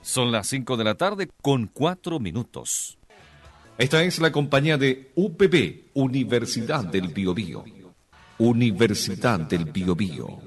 Son las 5 de la tarde con 4 minutos. Esta es la compañía de UPB, Universidad del Biobío. Universidad del Biobío.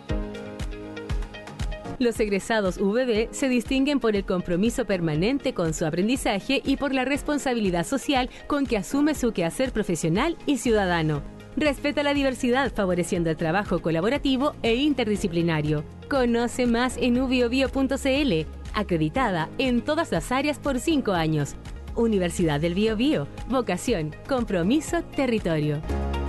Los egresados UBB se distinguen por el compromiso permanente con su aprendizaje y por la responsabilidad social con que asume su quehacer profesional y ciudadano. Respeta la diversidad, favoreciendo el trabajo colaborativo e interdisciplinario. Conoce más en ubiobio.cl, acreditada en todas las áreas por 5 años. Universidad del Biobío, vocación, compromiso, territorio.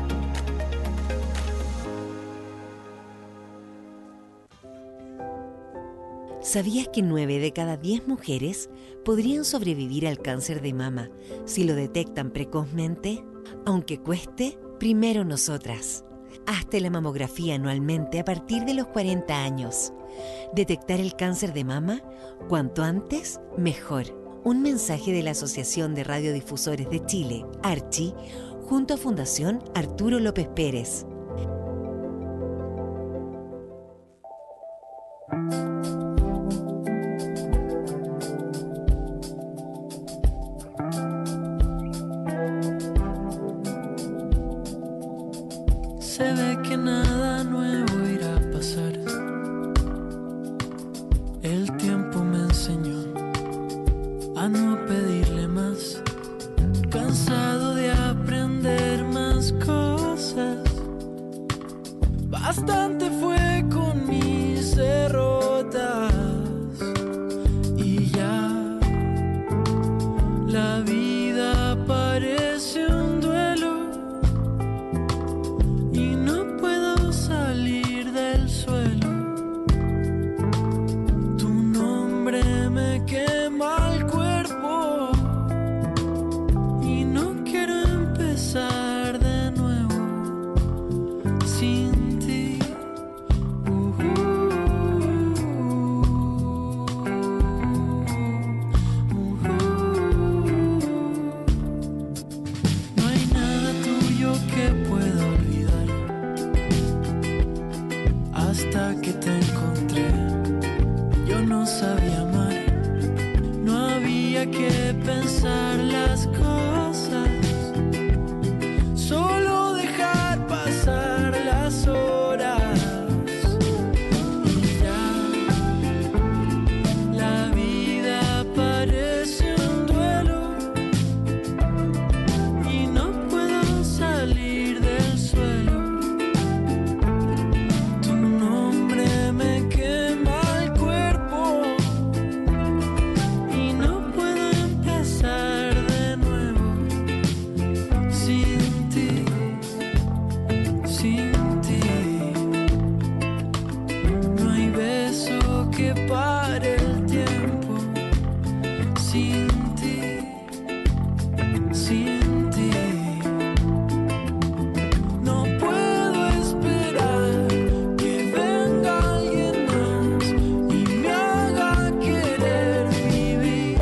¿Sabías que 9 de cada 10 mujeres podrían sobrevivir al cáncer de mama si lo detectan precozmente? Aunque cueste, primero nosotras. Hazte la mamografía anualmente a partir de los 40 años. Detectar el cáncer de mama, cuanto antes, mejor. Un mensaje de la Asociación de Radiodifusores de Chile, ARCHI, junto a Fundación Arturo López Pérez. Se ve que nada nuevo irá a pasar. El tiempo me enseñó a no pedirle más. Cansado de aprender más cosas. Bastante fue con mis derrotas. Y ya la vida parece un duelo. Y no puedo salir del suelo. Tu nombre me quema el cuerpo. Y no quiero empezar de nuevo sin ti. No hay nada tuyo que pueda olvidar. Hasta que te encontré, yo no sabía amar. No había que pensar las cosas, solo dejar pasar las horas. Y ya la vida parece un duelo. Y no puedo salir del suelo. Tu nombre me quema el cuerpo. Y no puedo empezar de nuevo sin ti, sin ti. No hay beso que pare el tiempo sin ti, sin ti. No puedo esperar que venga alguien más y me haga querer vivir.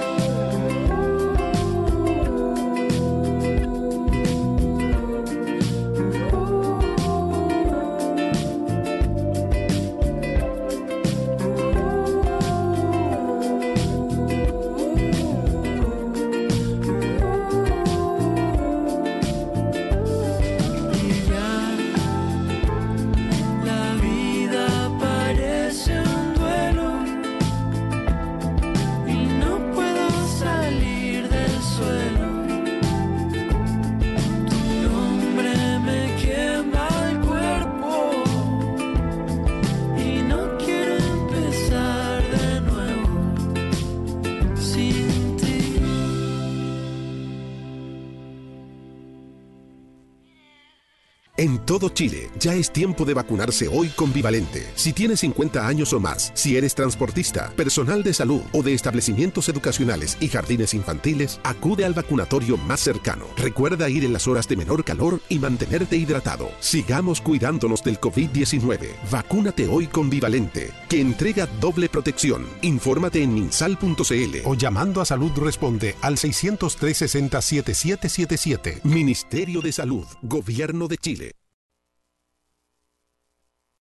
Y ya la vida parece un duelo. Y no puedo salir del suelo. Tu nombre me quema el cuerpo. Y no quiero empezar de nuevo sin ti. En todo Chile, ya es tiempo de vacunarse hoy con Bivalente. Si tienes 50 años o más, si eres transportista, personal de salud o de establecimientos educacionales y jardines infantiles, acude al vacunatorio más cercano. Recuerda ir en las horas de menor calor y mantenerte hidratado. Sigamos cuidándonos del COVID-19. Vacúnate hoy con Bivalente, que entrega doble protección. Infórmate en minsal.cl o llamando a Salud Responde al 603-60-7777. Ministerio de Salud, Gobierno de Chile.